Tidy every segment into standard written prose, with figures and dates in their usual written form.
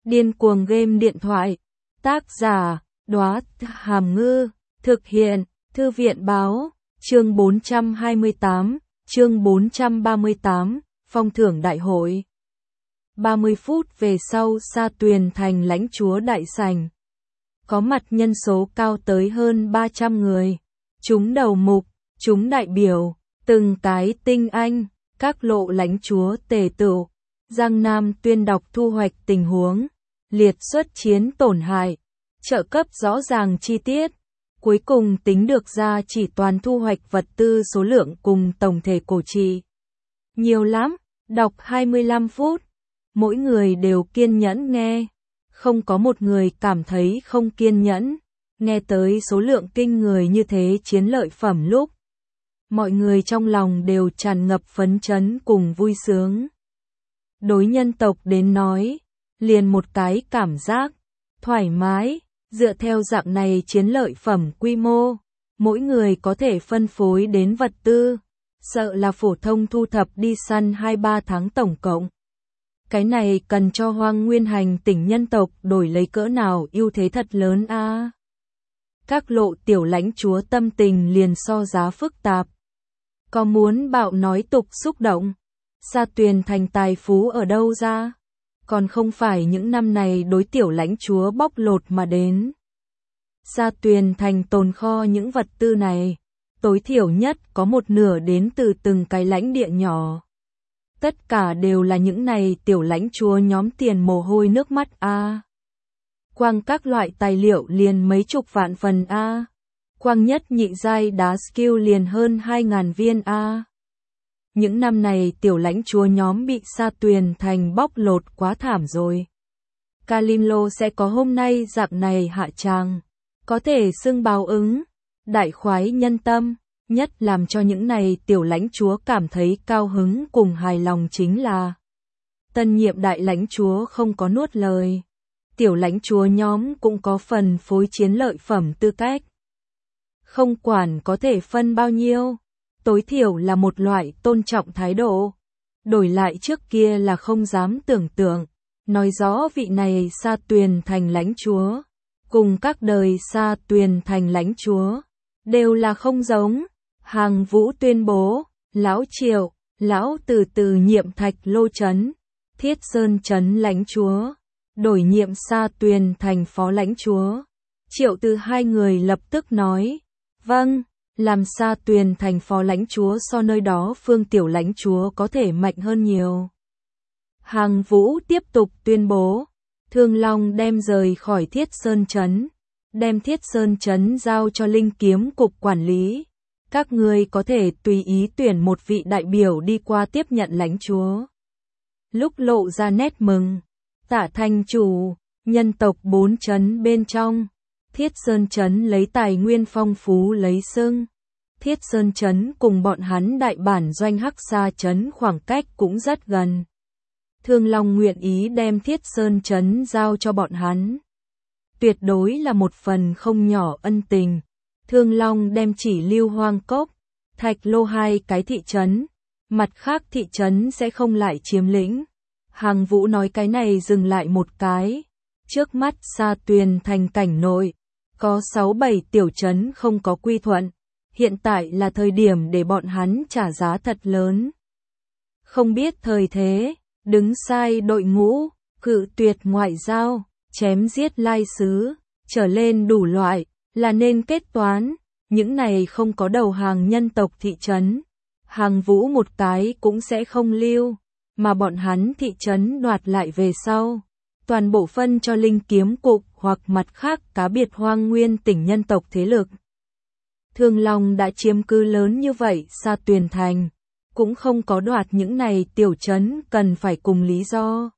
Điên cuồng game điện thoại. Tác giả, Đóa Hàm Ngư. Thực hiện, Thư viện báo. Chương 428, chương 438, Phong thưởng đại hội. 30 phút về sau, Sa Tuyền thành lãnh chúa đại sảnh. Có mặt nhân số cao tới hơn 300 người. Chúng đầu mục, chúng đại biểu, từng cái tinh anh, các lộ lãnh chúa tề tựu. Giang Nam tuyên đọc thu hoạch tình huống, liệt xuất chiến tổn hại, trợ cấp rõ ràng chi tiết. Cuối cùng tính được ra chỉ toàn thu hoạch vật tư số lượng cùng tổng thể cổ trị. Nhiều lắm, đọc 25 phút. Mỗi người đều kiên nhẫn nghe. Không có một người cảm thấy không kiên nhẫn. Nghe tới số lượng kinh người như thế chiến lợi phẩm lúc. Mọi người trong lòng đều tràn ngập phấn chấn cùng vui sướng. Đối nhân tộc đến nói, liền một cái cảm giác, thoải mái. Dựa theo dạng này chiến lợi phẩm quy mô, mỗi người có thể phân phối đến vật tư, sợ là phổ thông thu thập đi săn 2-3 tháng tổng cộng. Cái này cần cho Hoang Nguyên Hành tỉnh nhân tộc đổi lấy cỡ nào ưu thế thật lớn a. Các lộ tiểu lãnh chúa tâm tình liền so giá phức tạp. Có muốn bạo nói tục xúc động, Sa Tuyền thành tài phú ở đâu ra? Còn không phải những năm này đối tiểu lãnh chúa bóc lột mà đến. Sa Tuyền thành tồn kho những vật tư này, tối thiểu nhất có một nửa đến từ từng cái lãnh địa nhỏ. Tất cả đều là những này tiểu lãnh chúa nhóm tiền mồ hôi nước mắt a. Quang các loại tài liệu liền mấy chục vạn phần a. Quang nhất nhị giai đá skill liền hơn 2.000 viên a. Những năm này tiểu lãnh chúa nhóm bị Sa Tuyền thành bóc lột quá thảm rồi. Kalimlo sẽ có hôm nay dạng này hạ tràng, có thể xưng báo ứng, đại khoái nhân tâm, nhất làm cho những này tiểu lãnh chúa cảm thấy cao hứng cùng hài lòng chính là tân nhiệm đại lãnh chúa không có nuốt lời. Tiểu lãnh chúa nhóm cũng có phần phối chiến lợi phẩm tư cách. Không quản có thể phân bao nhiêu, tối thiểu là một loại tôn trọng thái độ. Đổi lại trước kia là không dám tưởng tượng, nói rõ vị này Sa Tuyền thành lãnh chúa, cùng các đời Sa Tuyền thành lãnh chúa, đều là không giống. Hàng Vũ tuyên bố, Lão Triệu, Lão từ từ nhiệm Thạch Lô Trấn, Thiết Sơn Trấn lãnh chúa, đổi nhiệm Sa Tuyền thành phó lãnh chúa. Triệu từ hai người lập tức nói, vâng. Làm Sa Tuyền thành phó lãnh chúa so nơi đó phương tiểu lãnh chúa có thể mạnh hơn nhiều. Hàng Vũ tiếp tục tuyên bố, Thương Long đem rời khỏi Thiết Sơn Trấn, đem Thiết Sơn Trấn giao cho Linh Kiếm Cục quản lý. Các ngươi có thể tùy ý tuyển một vị đại biểu đi qua tiếp nhận lãnh chúa. Lúc lộ ra nét mừng, Tạ Thanh chủ, nhân tộc 4 trấn bên trong. Thiết Sơn Trấn lấy tài nguyên phong phú lấy xưng. Thiết Sơn Trấn cùng bọn hắn đại bản doanh Hắc Sa Trấn khoảng cách cũng rất gần. Thương Long nguyện ý đem Thiết Sơn Trấn giao cho bọn hắn. Tuyệt đối là một phần không nhỏ ân tình. Thương Long đem chỉ lưu Hoang Cốc, Thạch Lô 2 cái thị trấn, mặt khác thị trấn sẽ không lại chiếm lĩnh. Hàng Vũ nói cái này dừng lại một cái. Trước mắt Sa Tuyền thành cảnh nội, có 6-7 tiểu trấn không có quy thuận. Hiện tại là thời điểm để bọn hắn trả giá thật lớn. Không biết thời thế, đứng sai đội ngũ, cự tuyệt ngoại giao, chém giết lai sứ, trở lên đủ loại, là nên kết toán. Những này không có đầu hàng nhân tộc thị trấn, Hàng Vũ một cái cũng sẽ không lưu, mà bọn hắn thị trấn đoạt lại về sau. Toàn bộ phân cho Linh Kiếm Cục hoặc mặt khác cá biệt Hoang Nguyên tỉnh nhân tộc thế lực. Thương Long đã chiếm cứ lớn như vậy Sa Tuyền thành, cũng không có đoạt những này tiểu trấn cần phải cùng lý do.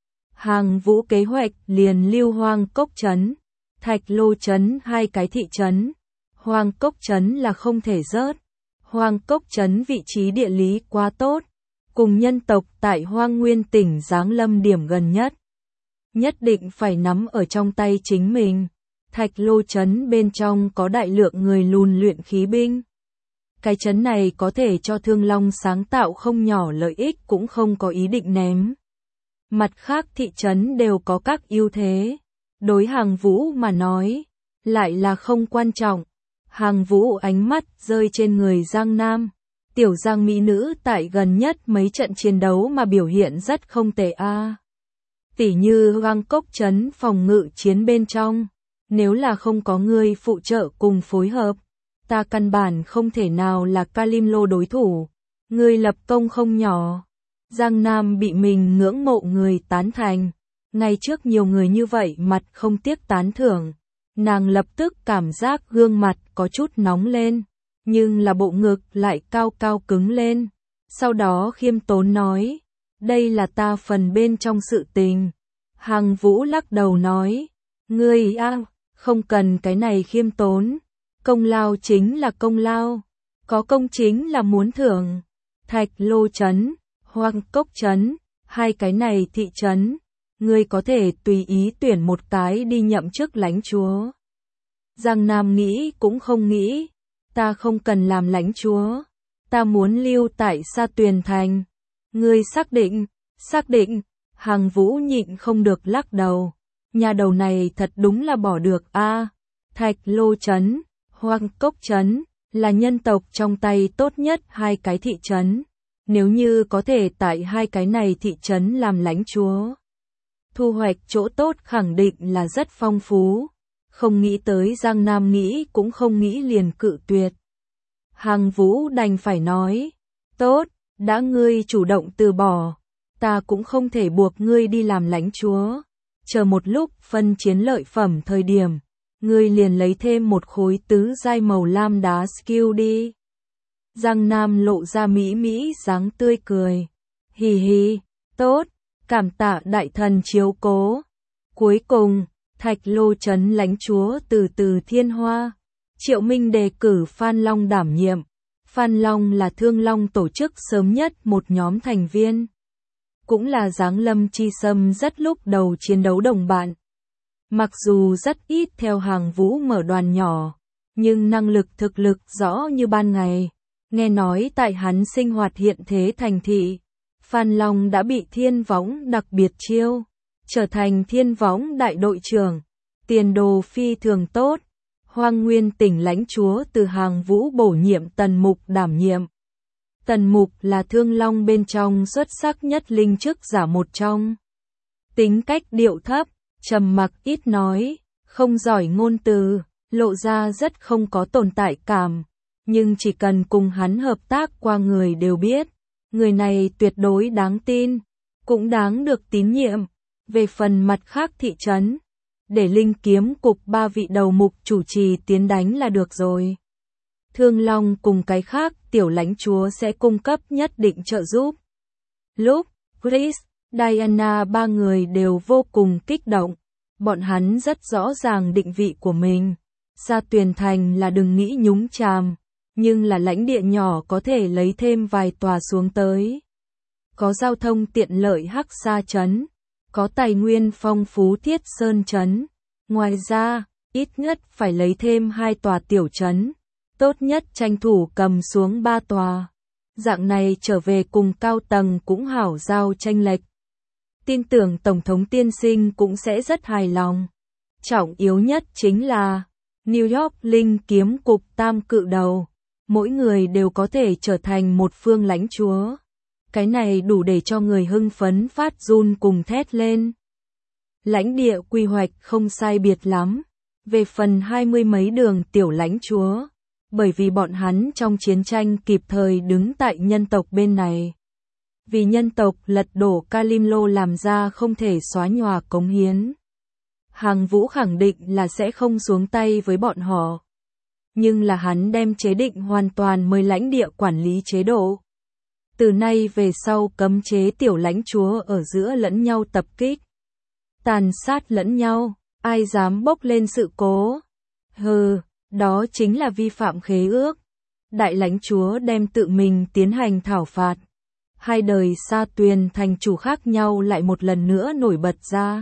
Hàng Vũ kế hoạch liền lưu Hoang Cốc trấn, Thạch Lô trấn 2 cái thị trấn. Hoang Cốc trấn là không thể rớt. Hoang Cốc trấn vị trí địa lý quá tốt, cùng nhân tộc tại Hoang Nguyên tỉnh giáng lâm điểm gần nhất. Nhất định phải nắm ở trong tay chính mình. Thạch Lô trấn bên trong có đại lượng người lùn luyện khí binh. Cái trấn này có thể cho Thương Long sáng tạo không nhỏ lợi ích cũng không có ý định ném. Mặt khác thị trấn đều có các ưu thế. Đối Hàng Vũ mà nói, lại là không quan trọng. Hàng Vũ ánh mắt rơi trên người Giang Nam. Tiểu Giang mỹ nữ tại gần nhất mấy trận chiến đấu mà biểu hiện rất không tệ a. Tỉ như Găng Cốc trấn phòng ngự chiến bên trong. Nếu là không có người phụ trợ cùng phối hợp, ta căn bản không thể nào là Kalim Lô đối thủ. Người lập công không nhỏ. Giang Nam bị mình ngưỡng mộ người tán thành. Ngay trước nhiều người như vậy mặt không tiếc tán thưởng. Nàng lập tức cảm giác gương mặt có chút nóng lên. Nhưng là bộ ngực lại cao cao cứng lên. Sau đó khiêm tốn nói. Đây là ta phần bên trong sự tình. Hàng Vũ lắc đầu nói. Ngươi không cần cái này khiêm tốn. Công lao chính là công lao. Có công chính là muốn thưởng. Thạch Lô trấn, Hoang Cốc trấn, hai cái này thị trấn. Ngươi có thể tùy ý tuyển một cái đi nhậm chức lãnh chúa. Giang Nam nghĩ cũng không nghĩ. Ta không cần làm lãnh chúa. Ta muốn lưu tại Sa Tuyền Thành. Ngươi xác định, xác định. Hàng Vũ nhịn không được lắc đầu. Nhà đầu này thật đúng là bỏ được a. Thạch Lô trấn, Hoang Cốc trấn là nhân tộc trong tay tốt nhất hai cái thị trấn. Nếu như có thể tại hai cái này thị trấn làm lãnh chúa, thu hoạch chỗ tốt khẳng định là rất phong phú. Không nghĩ tới Giang Nam nghĩ cũng không nghĩ liền cự tuyệt. Hàng Vũ đành phải nói, tốt, đã ngươi chủ động từ bỏ, ta cũng không thể buộc ngươi đi làm lãnh chúa. Chờ một lúc phân chiến lợi phẩm thời điểm, ngươi liền lấy thêm một khối tứ giai màu lam đá skill đi. Giang Nam lộ ra mỹ mỹ dáng tươi cười. Hì hì, tốt, cảm tạ đại thần chiếu cố. Cuối cùng, Thạch Lô trấn lãnh chúa từ Từ Thiên Hoa. Triệu Minh đề cử Phan Long đảm nhiệm. Phan Long là Thương Long tổ chức sớm nhất một nhóm thành viên. Cũng là Giáng Lâm Chi Sâm rất lúc đầu chiến đấu đồng bạn. Mặc dù rất ít theo Hàng Vũ mở đoàn nhỏ, nhưng năng lực thực lực rõ như ban ngày. Nghe nói tại hắn sinh hoạt hiện thế thành thị, Phan Long đã bị Thiên Võng đặc biệt chiêu, trở thành Thiên Võng đại đội trưởng, tiền đồ phi thường tốt. Hoang Nguyên tỉnh lãnh chúa từ Hàng Vũ bổ nhiệm Tần Mục đảm nhiệm. Tần Mục là Thương Long bên trong xuất sắc nhất linh chức giả một trong. Tính cách điệu thấp, trầm mặc ít nói, không giỏi ngôn từ, lộ ra rất không có tồn tại cảm. Nhưng chỉ cần cùng hắn hợp tác qua người đều biết, người này tuyệt đối đáng tin, cũng đáng được tín nhiệm. Về phần mặt khác thị trấn, để Linh Kiếm cục 3 vị đầu mục chủ trì tiến đánh là được rồi. Thương Long cùng cái khác tiểu lãnh chúa sẽ cung cấp nhất định trợ giúp. Lúc Chris, Diana ba người đều vô cùng kích động. Bọn hắn rất rõ ràng định vị của mình. Sa Tuyền Thành là đừng nghĩ nhúng chàm, nhưng là lãnh địa nhỏ có thể lấy thêm vài tòa xuống tới. Có giao thông tiện lợi Hắc Sa trấn, có tài nguyên phong phú Thiết Sơn trấn. Ngoài ra, ít nhất phải lấy thêm 2 tòa tiểu trấn. Tốt nhất tranh thủ cầm xuống 3 tòa. Dạng này trở về cùng cao tầng cũng hảo giao tranh lệch. Tin tưởng Tổng thống tiên sinh cũng sẽ rất hài lòng. Trọng yếu nhất chính là New York Linh Kiếm cục tam cự đầu. Mỗi người đều có thể trở thành một phương lãnh chúa. Cái này đủ để cho người hưng phấn phát run cùng thét lên. Lãnh địa quy hoạch không sai biệt lắm. Về phần 20 mấy đường tiểu lãnh chúa, bởi vì bọn hắn trong chiến tranh kịp thời đứng tại nhân tộc bên này. Vì nhân tộc lật đổ Kalim Lô làm ra không thể xóa nhòa cống hiến. Hàng Vũ khẳng định là sẽ không xuống tay với bọn họ. Nhưng là hắn đem chế định hoàn toàn mới lãnh địa quản lý chế độ. Từ nay về sau cấm chế tiểu lãnh chúa ở giữa lẫn nhau tập kích. Tàn sát lẫn nhau, ai dám bốc lên sự cố. Hừ, đó chính là vi phạm khế ước. Đại lãnh chúa đem tự mình tiến hành thảo phạt. Hai đời Sa Tuyền thành chủ khác nhau lại một lần nữa nổi bật ra.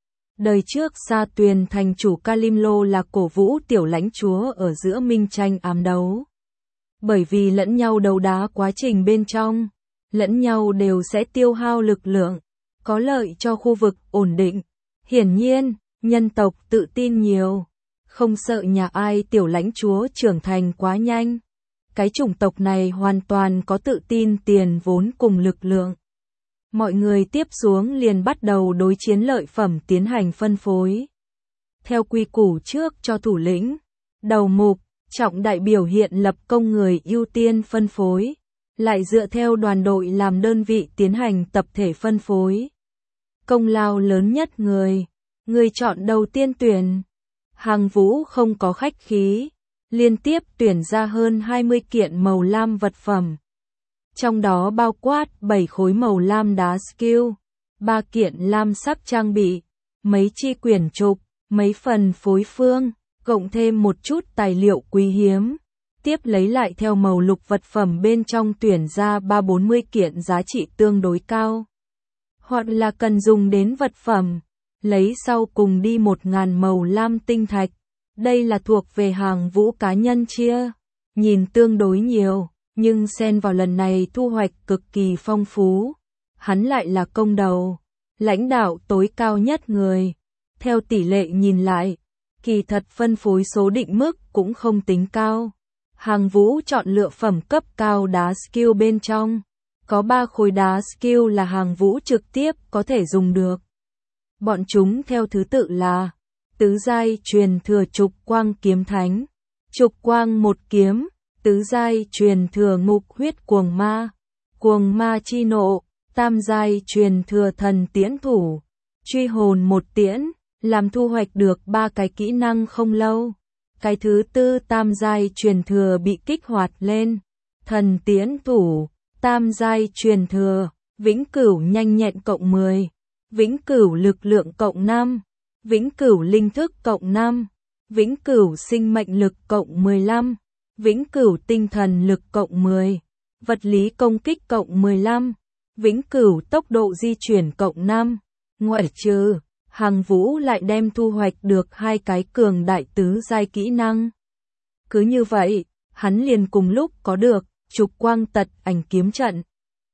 Đời trước Sa Tuyền thành chủ Kalim Lô là cổ vũ tiểu lãnh chúa ở giữa minh tranh ám đấu. Bởi vì lẫn nhau đấu đá quá trình bên trong, lẫn nhau đều sẽ tiêu hao lực lượng. có lợi cho khu vực ổn định. Hiển nhiên, nhân tộc tự tin nhiều, không sợ nhà ai tiểu lãnh chúa trưởng thành quá nhanh. Cái chủng tộc này hoàn toàn có tự tin tiền vốn cùng lực lượng. Mọi người tiếp xuống liền bắt đầu đối chiến lợi phẩm tiến hành phân phối. Theo quy củ trước cho thủ lĩnh, đầu mục, trọng đại biểu hiện lập công người ưu tiên phân phối, lại dựa theo đoàn đội làm đơn vị tiến hành tập thể phân phối. Công lao lớn nhất người chọn đầu tiên tuyển. Hàng Vũ không có khách khí, liên tiếp tuyển ra hơn 20 kiện màu lam vật phẩm. Trong đó bao quát 7 khối màu lam đá skill, 3 kiện lam sắc trang bị, mấy chi quyển trục, mấy phần phối phương, cộng thêm một chút tài liệu quý hiếm. Tiếp lấy lại theo màu lục vật phẩm bên trong tuyển ra 3-40 kiện giá trị tương đối cao. Hoặc là cần dùng đến vật phẩm, lấy sau cùng đi 1.000 màu lam tinh thạch. Đây là thuộc về Hàng Vũ cá nhân chia, nhìn tương đối nhiều, nhưng xen vào lần này thu hoạch cực kỳ phong phú. Hắn lại là công đầu, lãnh đạo tối cao nhất người. Theo tỷ lệ nhìn lại, kỳ thật phân phối số định mức cũng không tính cao. Hàng Vũ chọn lựa phẩm cấp cao đá skill bên trong. Có 3 khối đá skill là Hàng Vũ trực tiếp có thể dùng được. Bọn chúng theo thứ tự là tứ giai truyền thừa trục quang kiếm thánh, trục quang một kiếm, tứ giai truyền thừa ngục huyết cuồng ma chi nộ, tam giai truyền thừa thần tiễn thủ, truy hồn một tiễn. Làm thu hoạch được 3 cái kỹ năng không lâu. Cái thứ tư tam giai truyền thừa bị kích hoạt lên. Thần tiễn thủ, tam giai truyền thừa, vĩnh cửu nhanh nhẹn cộng 10, vĩnh cửu lực lượng cộng 5, vĩnh cửu linh thức cộng 5, vĩnh cửu sinh mệnh lực cộng 15, vĩnh cửu tinh thần lực cộng 10, vật lý công kích cộng 15, vĩnh cửu tốc độ di chuyển cộng 5. Ngoại trừ, Hàng Vũ lại đem thu hoạch được 2 cái cường đại tứ giai kỹ năng. Cứ như vậy, hắn liền cùng lúc có được trục quang tật ảnh kiếm trận,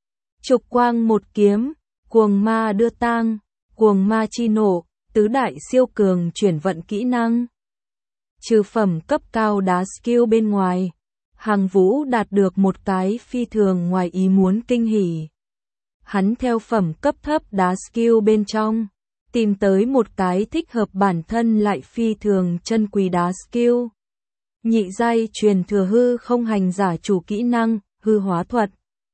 trục quang một kiếm, cuồng ma đưa tang, cuồng ma chi nổ, tứ đại siêu cường chuyển vận kỹ năng. Trừ phẩm cấp cao đá skill bên ngoài, Hàng Vũ đạt được một cái phi thường ngoài ý muốn kinh hỉ. Hắn theo phẩm cấp thấp đá skill bên trong, tìm tới một cái thích hợp bản thân lại phi thường chân quý đá skill. Nhị giai truyền thừa hư không hành giả chủ kỹ năng, hư hóa thuật.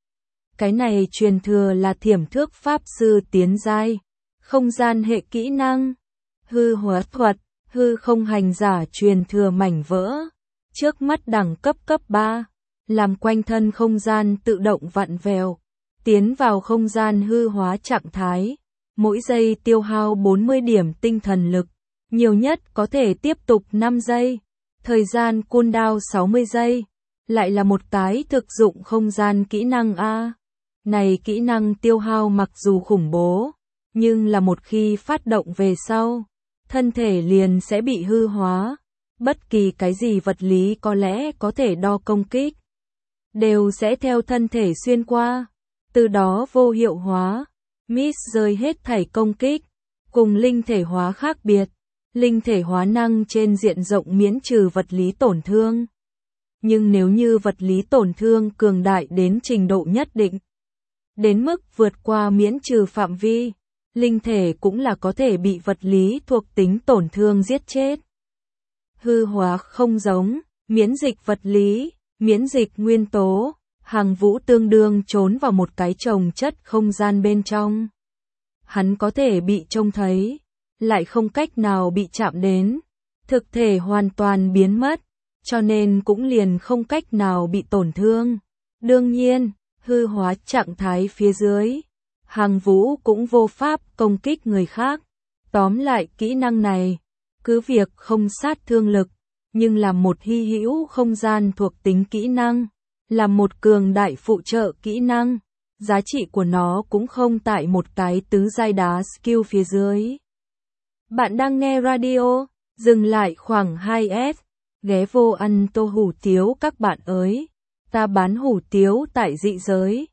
Cái này truyền thừa là thiểm thước pháp sư tiến giai, không gian hệ kỹ năng, hư hóa thuật, hư không hành giả truyền thừa mảnh vỡ. Trước mắt đẳng cấp 3, làm quanh thân không gian tự động vặn vẹo, tiến vào không gian hư hóa trạng thái. Mỗi giây tiêu hao 40 điểm tinh thần lực, nhiều nhất có thể tiếp tục 5 giây, thời gian cooldown 60 giây, lại là một cái thực dụng không gian kỹ năng A. Này kỹ năng tiêu hao mặc dù khủng bố, nhưng là một khi phát động về sau, thân thể liền sẽ bị hư hóa. Bất kỳ cái gì vật lý có lẽ có thể đo công kích, đều sẽ theo thân thể xuyên qua, từ đó vô hiệu hóa. Miss rơi hết thảy công kích, cùng linh thể hóa khác biệt, linh thể hóa năng trên diện rộng miễn trừ vật lý tổn thương. Nhưng nếu như vật lý tổn thương cường đại đến trình độ nhất định, đến mức vượt qua miễn trừ phạm vi, linh thể cũng là có thể bị vật lý thuộc tính tổn thương giết chết. Hư hóa không giống, miễn dịch vật lý, miễn dịch nguyên tố. Hàng Vũ tương đương trốn vào một cái chồng chất không gian bên trong. Hắn có thể bị trông thấy, lại không cách nào bị chạm đến. Thực thể hoàn toàn biến mất, cho nên cũng liền không cách nào bị tổn thương. Đương nhiên, hư hóa trạng thái phía dưới, Hàng Vũ cũng vô pháp công kích người khác. Tóm lại kỹ năng này, cứ việc không sát thương lực, nhưng là một hy hữu không gian thuộc tính kỹ năng. Là một cường đại phụ trợ kỹ năng, giá trị của nó cũng không tại một cái tứ giai đá skill phía dưới. Bạn đang nghe radio, dừng lại khoảng 2S, ghé vô ăn tô hủ tiếu các bạn ơi, ta bán hủ tiếu tại dị giới.